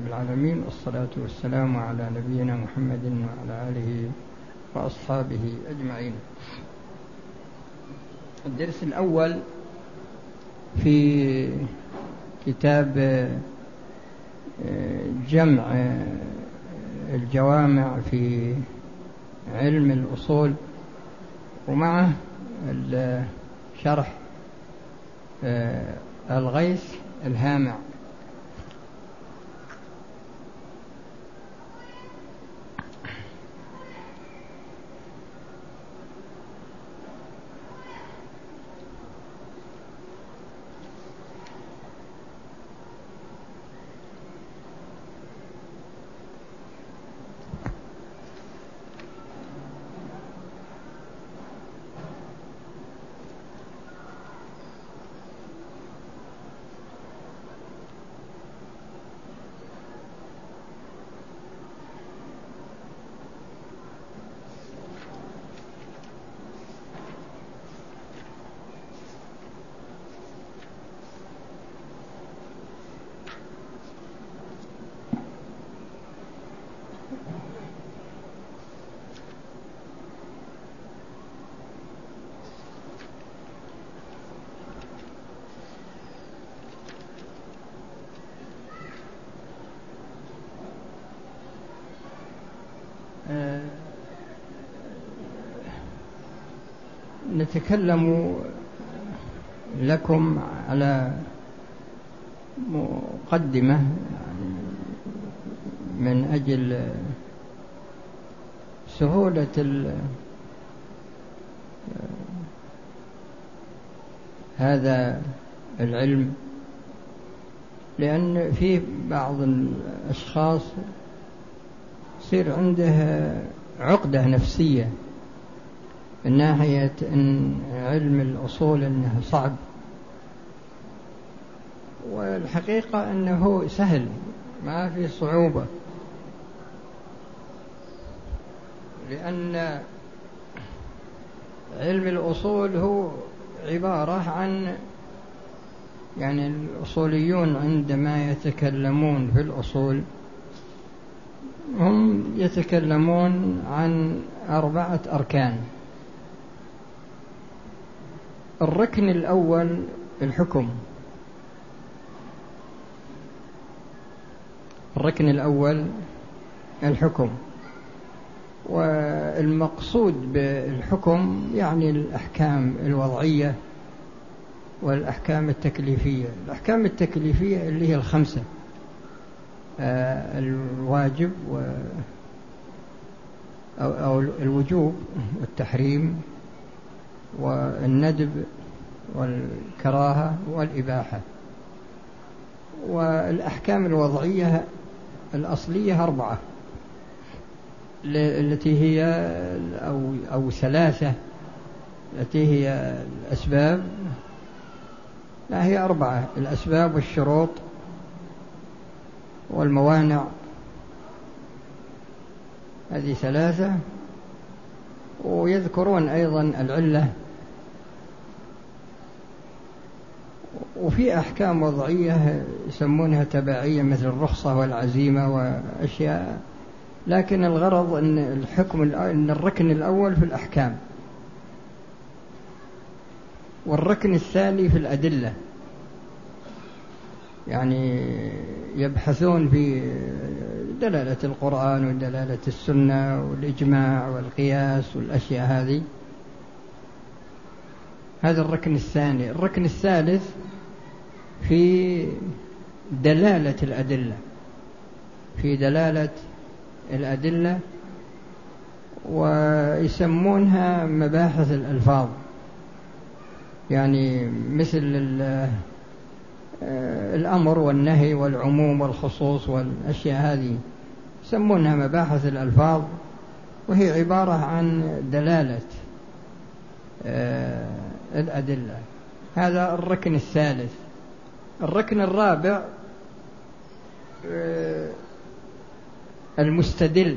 العالمين، والصلاة والسلام على نبينا محمد وعلى آله وأصحابه أجمعين. الدرس الأول في كتاب جمع الجوامع في علم الأصول، ومعه شرح الغيث الهامع. نتكلم لكم على مقدمة من أجل سهولة هذا العلم، لأن في بعض الأشخاص يصير عنده عقدة نفسية من ناحية أن علم الأصول أنه صعب، والحقيقة أنه سهل، ما في صعوبة، لأن علم الأصول هو عبارة عن، يعني الأصوليون عندما يتكلمون في الأصول هم يتكلمون عن 4 أركان. الركن الأول الحكم، الركن الأول الحكم، والمقصود بالحكم يعني الأحكام الوضعية والأحكام التكليفية. الأحكام التكليفية اللي هي 5: الواجب أو الوجوب والتحريم والندب والكراهة والإباحة. والأحكام الوضعية الأصلية 4، التي هي أو 3 التي هي الأسباب، لا هي 4، الأسباب والشروط والموانع، هذه 3. ويذكرون أيضا العلة. وفي أحكام وضعية يسمونها تبعية مثل الرخصة والعزيمة وأشياء، لكن الغرض أن أن الركن الأول في الأحكام، والركن الثاني في الأدلة، يعني يبحثون في دلالة القرآن ودلالة السنة والإجماع والقياس والأشياء هذه. هذا الركن الثاني. الركن الثالث في دلالة الأدلة، في دلالة الأدلة، ويسمونها مباحث الألفاظ، يعني مثل الأمر والنهي والعموم والخصوص والأشياء هذه يسمونها مباحث الألفاظ، وهي عبارة عن دلالة الأدلة. هذا الركن الثالث. الركن الرابع المستدل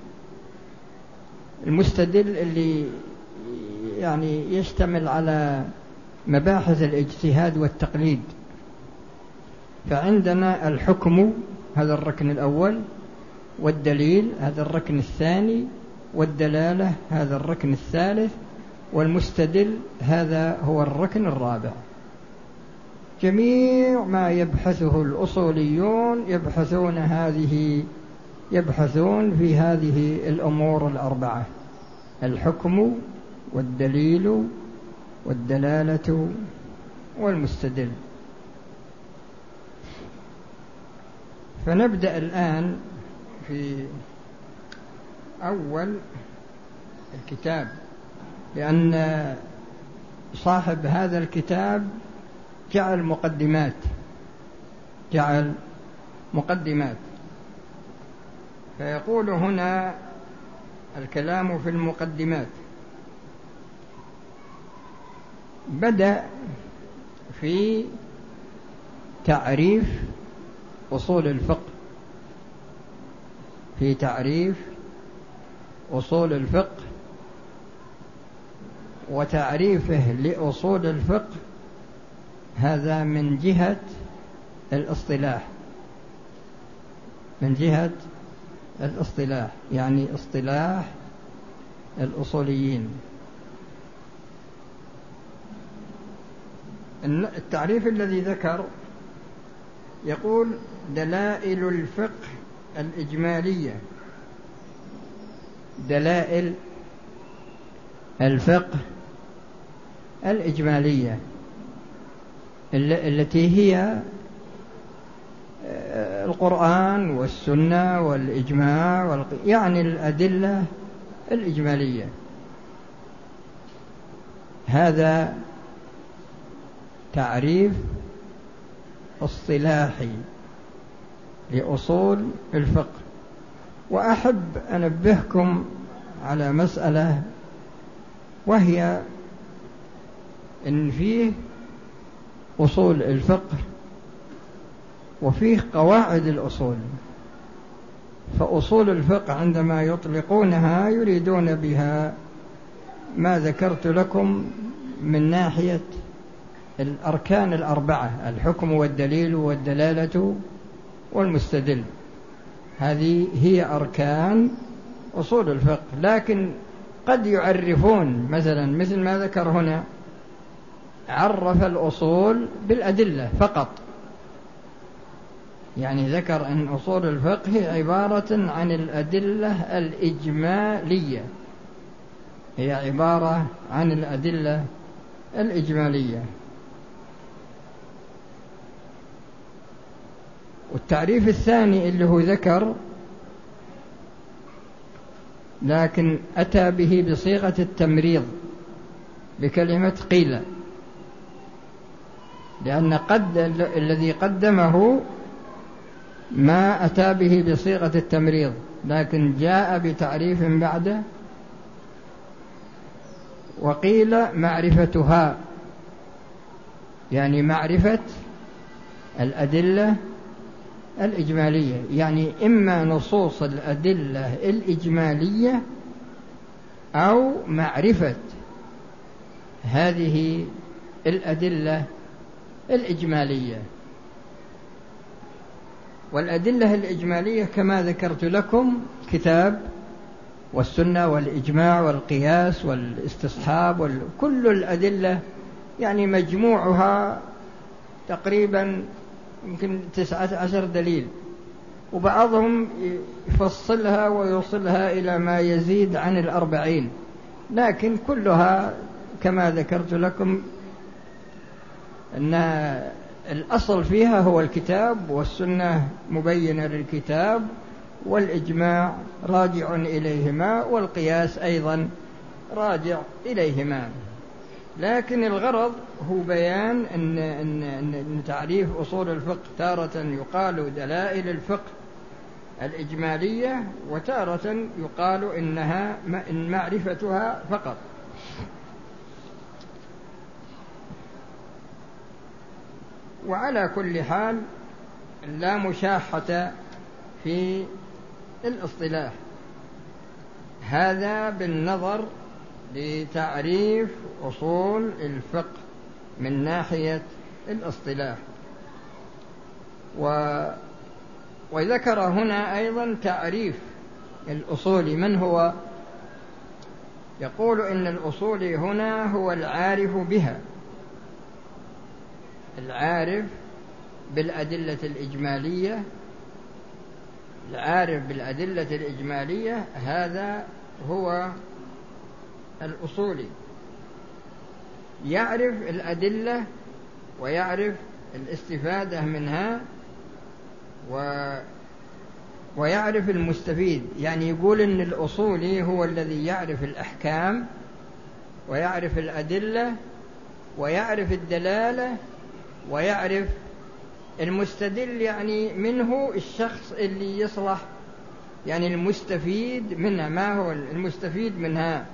اللي يعني يشتمل على مباحث الاجتهاد والتقليد. فعندنا الحكم هذا الركن الأول، والدليل هذا الركن الثاني، والدلالة هذا الركن الثالث، والمستدل هذا هو الركن الرابع. جميع ما يبحثه الأصوليون يبحثون في هذه الأمور الأربعة: الحكم والدليل والدلالة والمستدل. فنبدأ الآن في أول الكتاب، لأن صاحب هذا الكتاب جعل مقدمات. فيقول هنا الكلام في المقدمات. بدأ في تعريف أصول الفقه، وتعريفه لأصول الفقه هذا من جهة الاصطلاح، يعني اصطلاح الأصوليين. التعريف الذي ذكر يقول: دلائل الفقه الإجمالية. دلائل الفقه الإجمالية التي هي القرآن والسنة والإجماع يعني الأدلة الإجمالية. هذا تعريف اصطلاحي لأصول الفقه. وأحب أنبهكم على مسألة، وهي إن فيه أصول الفقه وفيه قواعد الأصول. فأصول الفقه عندما يطلقونها يريدون بها ما ذكرت لكم من ناحية الأركان الأربعة: الحكم والدليل والدلالة والمستدل. هذه هي أركان أصول الفقه. لكن قد يعرفون مثل ما ذكر هنا، عرف الأصول بالأدلة فقط، يعني ذكر أن أصول الفقه عبارة عن الأدلة الإجمالية، هي عبارة عن الأدلة الإجمالية. والتعريف الثاني اللي هو ذكر، لكن أتى به بصيغة التمريض بكلمة قيل، لأن الذي قدمه ما أتى به بصيغة التمريض، لكن جاء بتعريف بعده. وقيل معرفتها، يعني معرفة الأدلة الإجمالية، يعني إما نصوص الأدلة الإجمالية أو معرفة هذه الأدلة الإجمالية. والأدلة الإجمالية كما ذكرت لكم: كتاب والسنة والإجماع والقياس والاستصحاب كل الأدلة، يعني مجموعها تقريبا يمكن 19 دليل، وبعضهم يفصلها ويوصلها إلى ما يزيد عن 40، لكن كلها كما ذكرت لكم أن الأصل فيها هو الكتاب، والسنة مبينة للكتاب، والإجماع راجع إليهما، والقياس أيضا راجع إليهما. لكن الغرض هو بيان أن تعريف أصول الفقه تارة يقال دلائل الفقه الإجمالية، وتارة يقال إن معرفتها فقط. وعلى كل حال لا مشاحة في الاصطلاح. هذا بالنظر لتعريف أصول الفقه من ناحية الاصطلاح. وذكر هنا أيضا تعريف الأصولي من هو. يقول إن الأصولي هنا هو العارف بها، العارف بالأدلة الإجمالية، العارف بالأدلة الإجمالية، هذا هو الأصولي، يعرف الأدلة ويعرف الاستفادة منها ويعرف المستفيد. يعني يقول إن الأصولي هو الذي يعرف الأحكام ويعرف الأدلة ويعرف الدلالة ويعرف المستدل، يعني منه الشخص اللي يصلح، يعني المستفيد منها، ما هو المستفيد منها.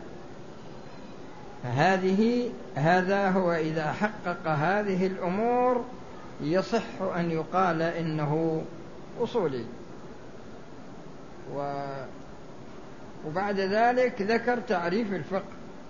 هذا هو إذا حقق هذه الأمور يصح أن يقال إنه أصولي. وبعد ذلك ذكر تعريف الفقه،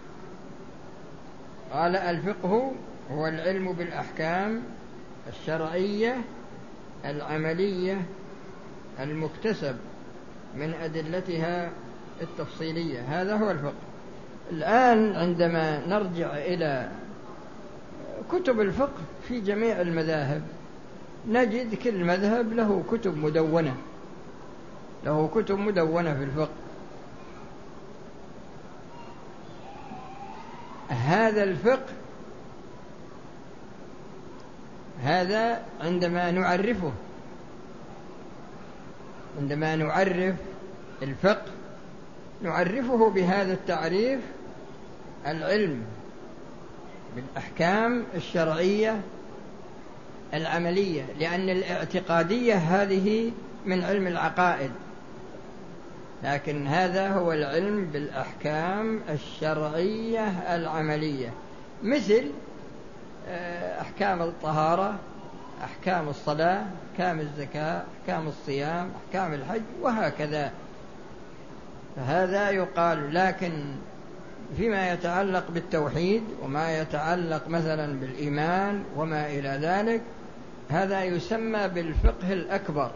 قال: الفقه هو العلم بالأحكام الشرعية العملية المكتسب من أدلتها التفصيلية، هذا هو الفقه. الآن عندما نرجع إلى كتب الفقه في جميع المذاهب نجد كل مذهب له كتب مدونة، له كتب مدونة في الفقه. هذا الفقه هذا عندما نعرف الفقه نعرفه بهذا التعريف: العلم بالأحكام الشرعية العملية، لأن الاعتقادية هذه من علم العقائد، لكن هذا هو العلم بالأحكام الشرعية العملية، مثل أحكام الطهارة، أحكام الصلاة، أحكام الزكاة، أحكام الصيام، أحكام الحج، وهكذا. فهذا يقال. لكن فيما يتعلق بالتوحيد وما يتعلق مثلا بالإيمان وما إلى ذلك، هذا يسمى بالفقه الأكبر.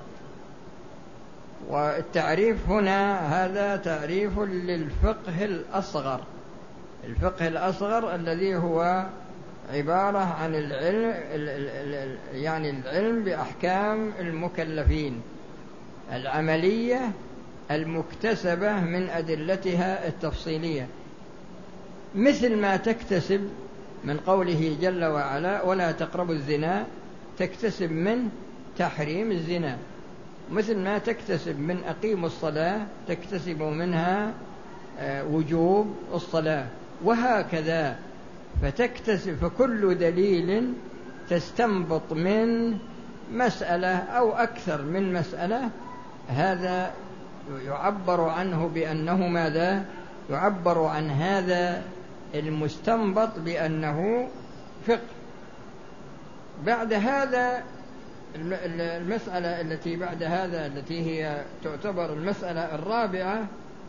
والتعريف هنا هذا تعريف للفقه الأصغر، الفقه الأصغر الذي هو عبارة عن العلم بأحكام المكلفين العملية المكتسبة من أدلتها التفصيلية، مثل ما تكتسب من قوله جل وعلا: ولا تقربوا الزنا، تكتسب من تحريم الزنا، مثل ما تكتسب من أقيموا الصلاة تكتسب منها وجوب الصلاة، وهكذا. فتكتسب، فكل دليل تستنبط من مسألة أو أكثر من مسألة، هذا يعبر عنه بأنه ماذا؟ يعبر عن هذا المستنبط بأنه فقه. بعد هذا المسألة التي بعد هذا، التي هي تعتبر المسألة الرابعة،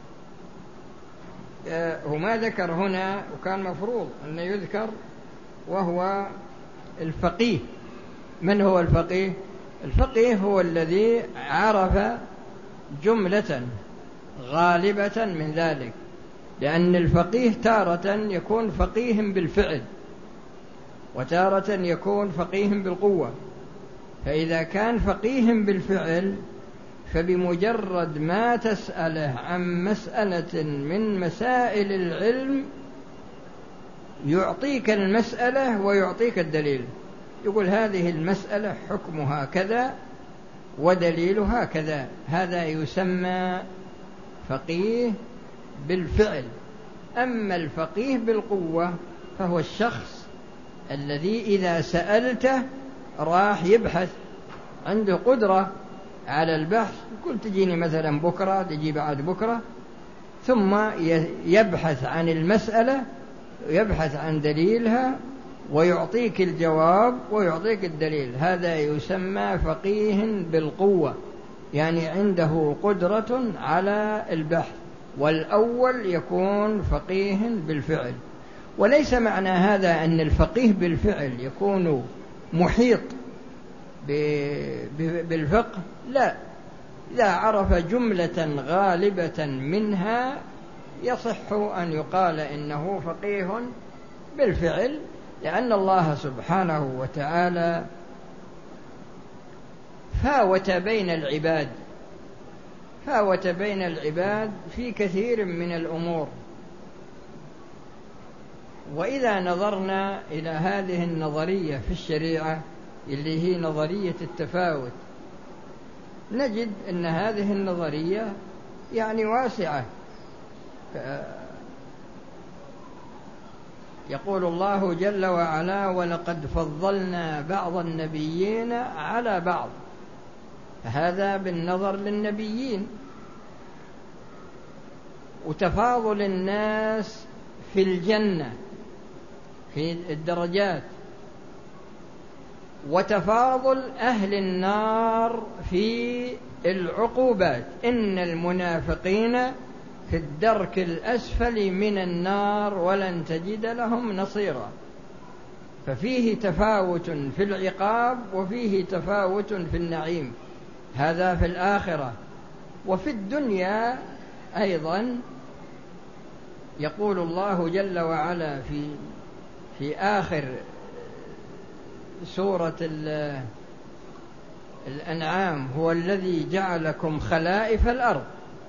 وما ذكر هنا وكان مفروض أن يذكر، وهو الفقيه. من هو الفقيه؟ الفقيه هو الذي عرف جملة غالبة من ذلك، لأن الفقيه تارة يكون فقيه بالفعل وتارة يكون فقيه بالقوة. فإذا كان فقيه بالفعل فبمجرد ما تسأله عن مسألة من مسائل العلم يعطيك المسألة ويعطيك الدليل، يقول هذه المسألة حكمها كذا ودليلها كذا. هذا يسمى فقيه بالفعل. أما الفقيه بالقوة فهو الشخص الذي إذا سألته راح يبحث، عنده قدرة على البحث، يقول تجيني مثلا بكرة، تجي بعد بكرة، ثم يبحث عن المسألة، يبحث عن دليلها ويعطيك الجواب ويعطيك الدليل. هذا يسمى فقيه بالقوة، يعني عنده قدرة على البحث. والأول يكون فقيه بالفعل. وليس معنى هذا أن الفقيه بالفعل يكون محيط بالفقه، لا، إذا عرف جملة غالبة منها يصح أن يقال إنه فقيه بالفعل، لأن الله سبحانه وتعالى فاوت بين العباد في كثير من الأمور. وإذا نظرنا إلى هذه النظرية في الشريعة اللي هي نظرية التفاوت، نجد أن هذه النظرية يعني واسعة. يقول الله جل وعلا: ولقد فضلنا بعض النبيين على بعض. هذا بالنظر للنبيين. وتفاضل الناس في الجنة في الدرجات، وتفاضل أهل النار في العقوبات. إن المنافقين في الدرك الأسفل من النار ولن تجد لهم نصيرا. ففيه تفاوت في العقاب وفيه تفاوت في النعيم، هذا في الآخرة. وفي الدنيا أيضا يقول الله جل وعلا في آخر سورة الأنعام: هو الذي جعلكم خلائف الأرض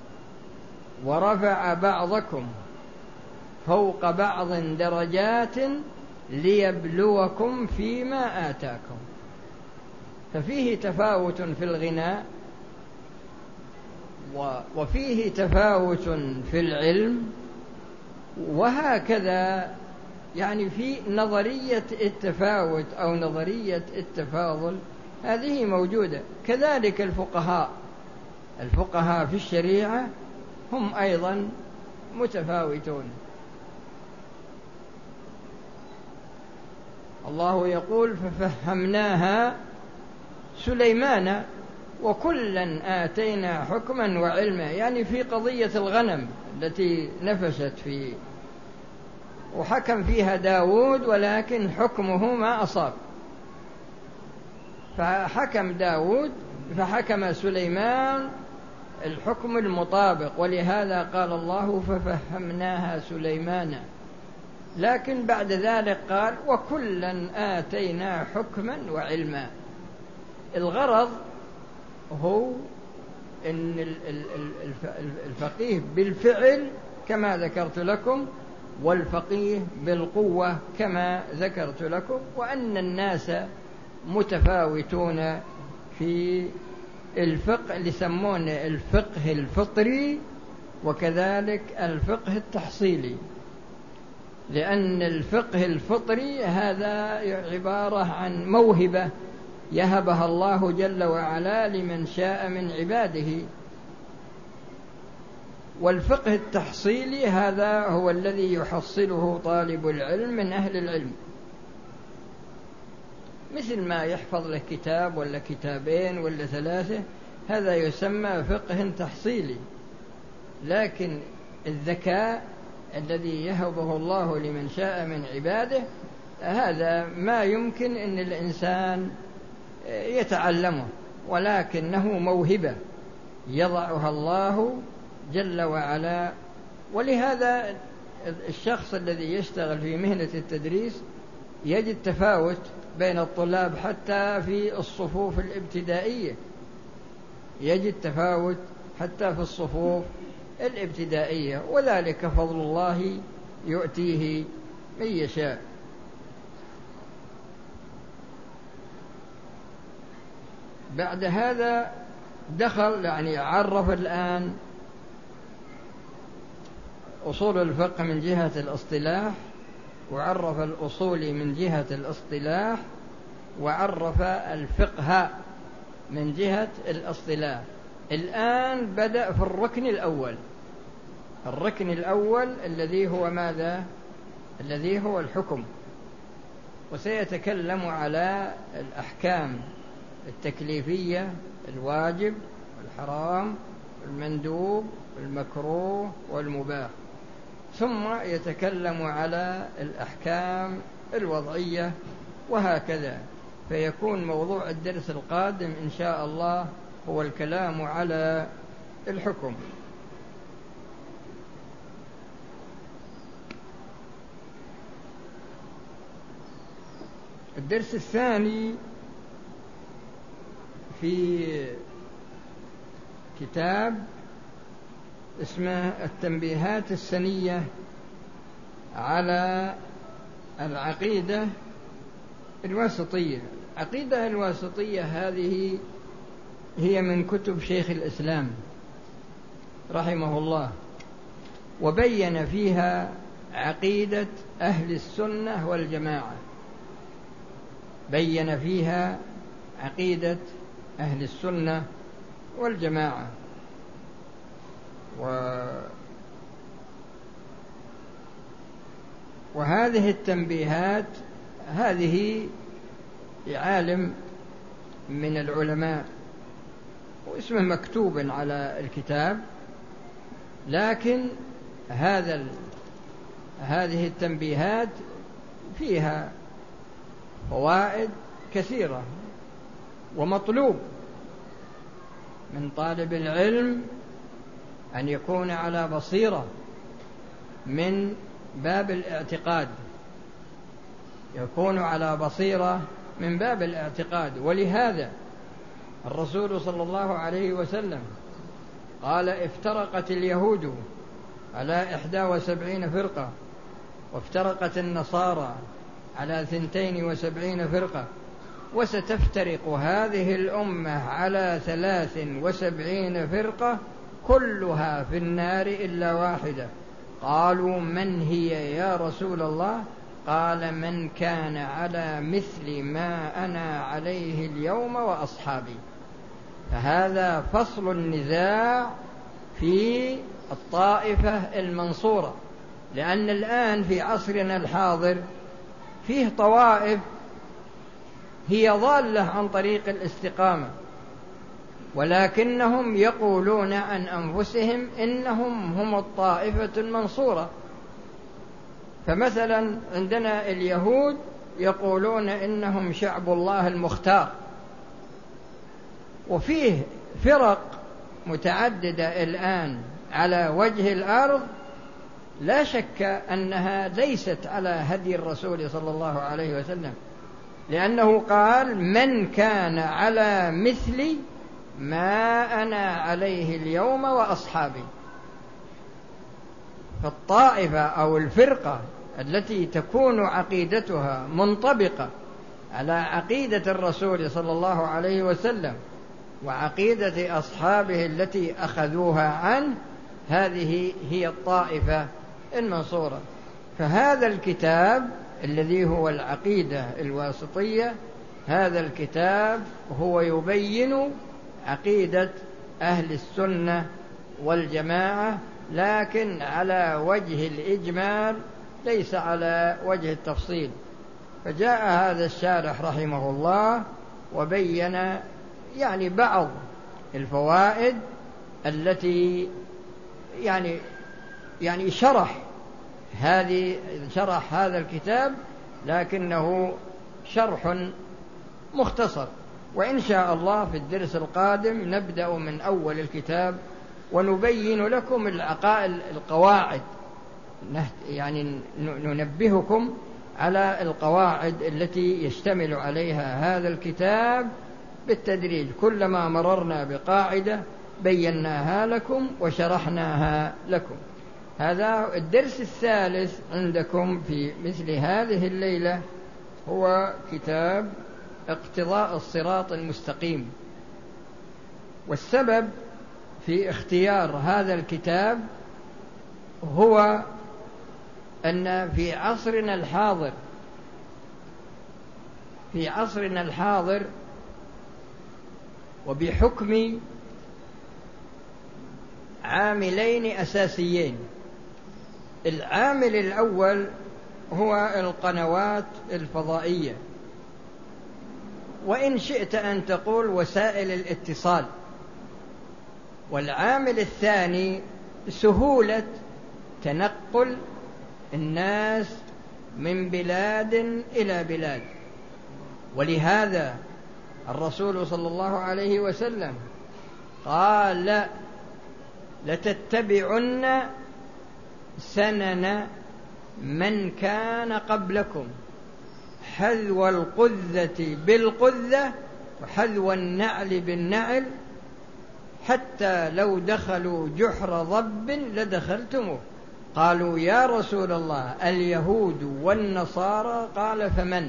ورفع بعضكم فوق بعض درجات ليبلوكم فيما آتاكم. ففيه تفاوت في الغنى، وفيه تفاوت في العلم، وهكذا يعني في نظرية التفاوت أو نظرية التفاضل هذه موجودة. كذلك الفقهاء في الشريعة هم أيضا متفاوتون. الله يقول: ففهمناها سليمان وكلا آتينا حكما وعلما. يعني في قضية الغنم التي نفشت وحكم فيها داود، ولكن حكمه ما أصاب، فحكم داود فحكم سليمان الحكم المطابق، ولهذا قال الله: ففهمناها سليمان. لكن بعد ذلك قال: وكلا آتينا حكما وعلما. الغرض هو أن الفقيه بالفعل كما ذكرت لكم، والفقيه بالقوة كما ذكرت لكم، وأن الناس متفاوتون في الفقه اللي يسمونه الفقه الفطري، وكذلك الفقه التحصيلي. لأن الفقه الفطري هذا عبارة عن موهبة يهبها الله جل وعلا لمن شاء من عباده، والفقه التحصيلي هذا هو الذي يحصله طالب العلم من أهل العلم، مثل ما يحفظ له كتاب ولا كتابين ولا ثلاثة، هذا يسمى فقه تحصيلي. لكن الذكاء الذي يهبه الله لمن شاء من عباده هذا ما يمكن أن الإنسان يتعلمه، ولكنه موهبة يضعها الله جل وعلا. ولهذا الشخص الذي يشتغل في مهنة التدريس يجد تفاوت بين الطلاب، حتى في الصفوف الابتدائية يجد تفاوت حتى في الصفوف الابتدائية، وذلك فضل الله يؤتيه من يشاء. بعد هذا دخل يعني عرف الآن أصول الفقه من جهة الاصطلاح، وعرف الأصول من جهة الاصطلاح، وعرف الفقه من جهة الاصطلاح. الآن بدأ في الركن الأول الذي هو ماذا؟ الذي هو الحكم، وسيتكلم على الأحكام التكليفية: الواجب والحرام والمندوب والمكروه والمباح، ثم يتكلم على الأحكام الوضعية، وهكذا. فيكون موضوع الدرس القادم إن شاء الله هو الكلام على الحكم. الدرس الثاني في كتاب اسمه التنبيهات السنية على العقيدة الواسطية. العقيدة الواسطية هذه هي من كتب شيخ الإسلام رحمه الله، وبين فيها عقيدة أهل السنة والجماعة، بين فيها عقيدة أهل السنة والجماعة. وهذه التنبيهات هذه عالم من العلماء واسمه مكتوب على الكتاب، لكن هذه التنبيهات فيها فوائد كثيرة، ومطلوب من طالب العلم أن يكون على بصيرة من باب الاعتقاد، يكون على بصيرة من باب الاعتقاد. ولهذا الرسول صلى الله عليه وسلم قال: افترقت اليهود على 71 فرقة، وافترقت النصارى على 72 فرقة، وستفترق هذه الأمة على 73 فرقة كلها في النار إلا واحدة. قالوا: من هي يا رسول الله؟ قال: من كان على مثل ما أنا عليه اليوم وأصحابي. فهذا فصل النزاع في الطائفة المنصورة، لأن الآن في عصرنا الحاضر فيه طوائف هي ضالة عن طريق الاستقامة، ولكنهم يقولون عن أنفسهم إنهم هم الطائفة المنصورة. فمثلا عندنا اليهود يقولون إنهم شعب الله المختار، وفيه فرق متعددة الآن على وجه الأرض لا شك أنها ليست على هدي الرسول صلى الله عليه وسلم، لأنه قال: من كان على مثل ما أنا عليه اليوم وأصحابي. فالطائفة أو الفرقة التي تكون عقيدتها منطبقة على عقيدة الرسول صلى الله عليه وسلم وعقيدة أصحابه التي أخذوها عنه، هذه هي الطائفة المنصورة. فهذا الكتاب الذي هو العقيدة الواسطية، هذا الكتاب هو يبين عقيدة أهل السنة والجماعة، لكن على وجه الإجمال ليس على وجه التفصيل. فجاء هذا الشارح رحمه الله وبين يعني بعض الفوائد التي يعني شرح هذا الكتاب، لكنه شرح مختصر. وإن شاء الله في الدرس القادم نبدأ من أول الكتاب ونبين لكم القواعد، يعني ننبهكم على القواعد التي يشتمل عليها هذا الكتاب بالتدريج. كلما مررنا بقاعدة بيناها لكم وشرحناها لكم. هذا الدرس الثالث عندكم في مثل هذه الليلة هو كتاب اقتضاء الصراط المستقيم. والسبب في اختيار هذا الكتاب هو أن في عصرنا الحاضر وبحكم عاملين أساسيين. العامل الأول هو القنوات الفضائية، وإن شئت أن تقول وسائل الاتصال. والعامل الثاني سهولة تنقل الناس من بلاد إلى بلاد. ولهذا الرسول صلى الله عليه وسلم قال لتتبعن سنن من كان قبلكم حذو القذة بالقذة وحذو النعل بالنعل حتى لو دخلوا جحر ضب لدخلتموه. قالوا يا رسول الله اليهود والنصارى؟ قال فمن؟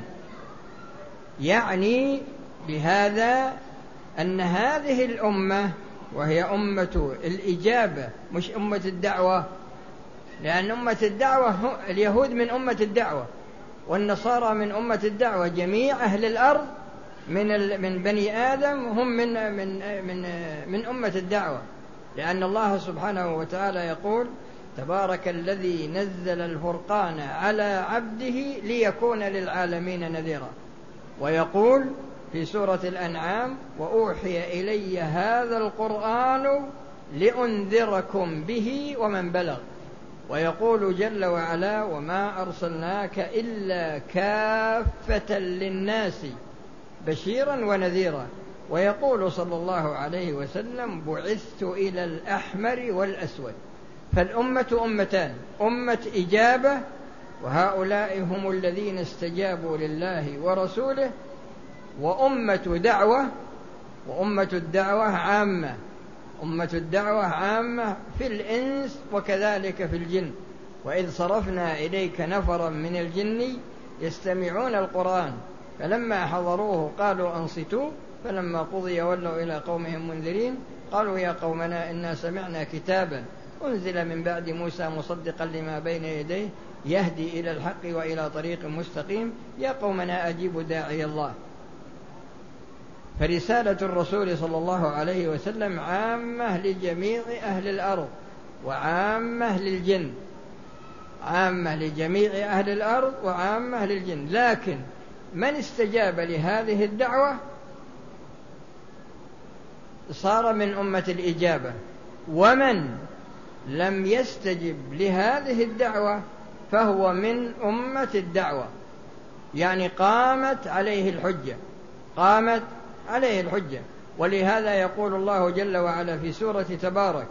يعني بهذا أن هذه الأمة وهي أمة الإجابة مش أمة الدعوة، لأن أمة الدعوة اليهود من أمة الدعوة والنصارى من أمة الدعوة. جميع أهل الأرض من بني آدم هم من أمة الدعوة، لأن الله سبحانه وتعالى يقول تبارك الذي نزل الفرقان على عبده ليكون للعالمين نذيرا. ويقول في سورة الأنعام وأوحي إلي هذا القرآن لأنذركم به ومن بلغ. ويقول جل وعلا وما أرسلناك إلا كافة للناس بشيرا ونذيرا. ويقول صلى الله عليه وسلم بعثت إلى الأحمر والأسود. فالأمة أمتان، أمة إجابة وهؤلاء هم الذين استجابوا لله ورسوله، وأمة دعوة، وأمة الدعوة عامة. أمة الدعوة عامة في الإنس وكذلك في الجن. وإذ صرفنا إليك نفرا من الجن يستمعون القرآن فلما حضروه قالوا أنصتوا فلما قضي ولوا إلى قومهم منذرين قالوا يا قومنا إنا سمعنا كتابا أنزل من بعد موسى مصدقا لما بين يديه يهدي إلى الحق وإلى طريق مستقيم يا قومنا أجيبوا داعي الله. فرسالة الرسول صلى الله عليه وسلم عامة لجميع أهل الأرض وعامة للجن، عامة لجميع أهل الأرض وعامة للجن. لكن من استجاب لهذه الدعوة صار من أمة الإجابة، ومن لم يستجب لهذه الدعوة فهو من أمة الدعوة، يعني قامت عليه الحجة، قامت عليه الحجة. ولهذا يقول الله جل وعلا في سورة تبارك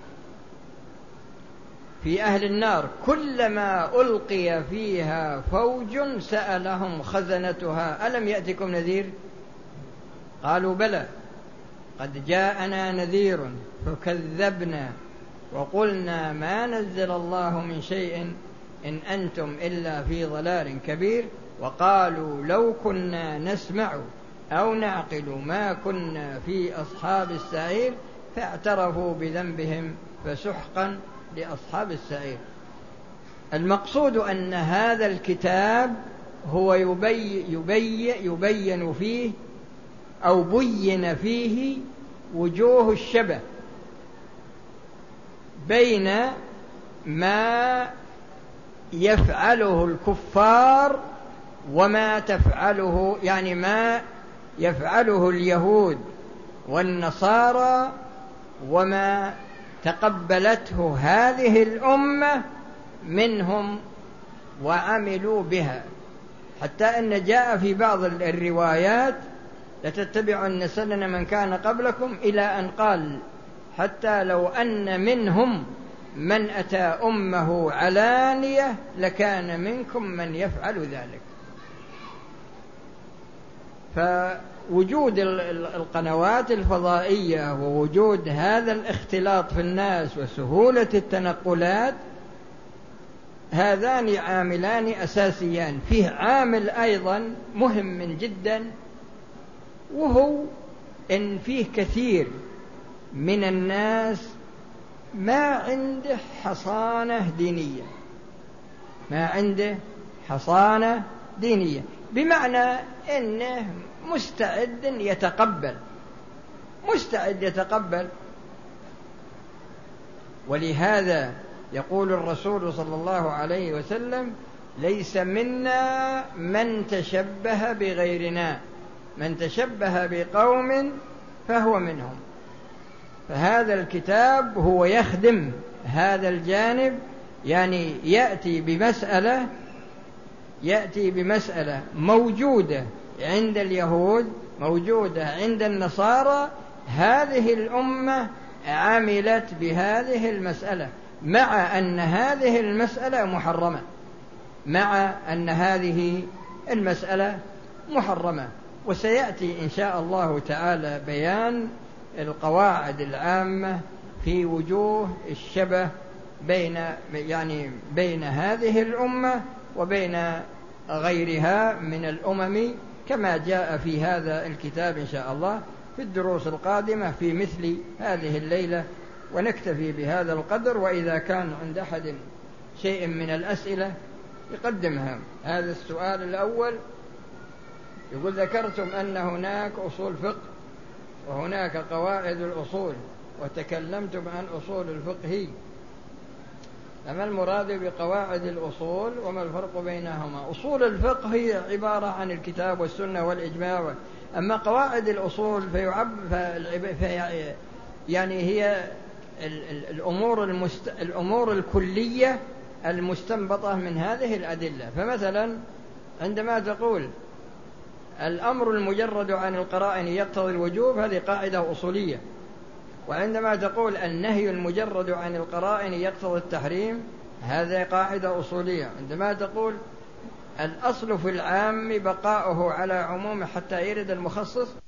في أهل النار كلما ألقي فيها فوج سألهم خزنتها ألم يأتكم نذير؟ قالوا بلى قد جاءنا نذير فكذبنا وقلنا ما نزل الله من شيء إن أنتم إلا في ضلال كبير وقالوا لو كنا نسمع أو نعقل ما كنا في أصحاب السعير فاعترفوا بذنبهم فسحقا لأصحاب السعير. المقصود أن هذا الكتاب هو يبين فيه أو بين فيه وجوه الشبه بين ما يفعله الكفار وما تفعله، يعني ما يفعله اليهود والنصارى وما تقبلته هذه الأمة منهم وعملوا بها. حتى أن جاء في بعض الروايات لتتبعن سنن من كان قبلكم إلى أن قال حتى لو أن منهم من أتى أمه علانية لكان منكم من يفعل ذلك. فوجود القنوات الفضائية ووجود هذا الاختلاط في الناس وسهولة التنقلات هذان عاملان أساسيان. فيه عامل أيضا مهم جدا وهو إن فيه كثير من الناس ما عنده حصانة دينية، ما عنده حصانة دينية، بمعنى إنه مستعد يتقبل. ولهذا يقول الرسول صلى الله عليه وسلم ليس منا من تشبه بغيرنا، من تشبه بقوم فهو منهم. فهذا الكتاب هو يخدم هذا الجانب، يعني يأتي بمسألة موجودة عند اليهود موجودة عند النصارى هذه الأمة عملت بهذه المسألة مع أن هذه المسألة محرمة، مع أن هذه المسألة محرمة. وسيأتي إن شاء الله تعالى بيان القواعد العامة في وجوه الشبه بين هذه الأمة وبين غيرها من الأمم، كما جاء في هذا الكتاب إن شاء الله في الدروس القادمة في مثل هذه الليلة. ونكتفي بهذا القدر، وإذا كان عند أحد شيء من الأسئلة يقدمها. هذا السؤال الأول يقول: ذكرتم أن هناك أصول فقه وهناك قواعد الأصول، وتكلمتم عن أصول الفقه، فما المراد بقواعد الأصول وما الفرق بينهما؟ أصول الفقه هي عبارة عن الكتاب والسنة والإجماع، أما قواعد الأصول هي الأمور الكلية المستنبطة من هذه الأدلة. فمثلا عندما تقول الأمر المجرد عن القرائن يقتضي الوجوب، هذه قاعدة أصولية. وعندما تقول النهي المجرد عن القرائن يقتضي التحريم، هذه قاعدة أصولية. عندما تقول الأصل في العام بقاؤه على عمومه حتى يرد المخصص،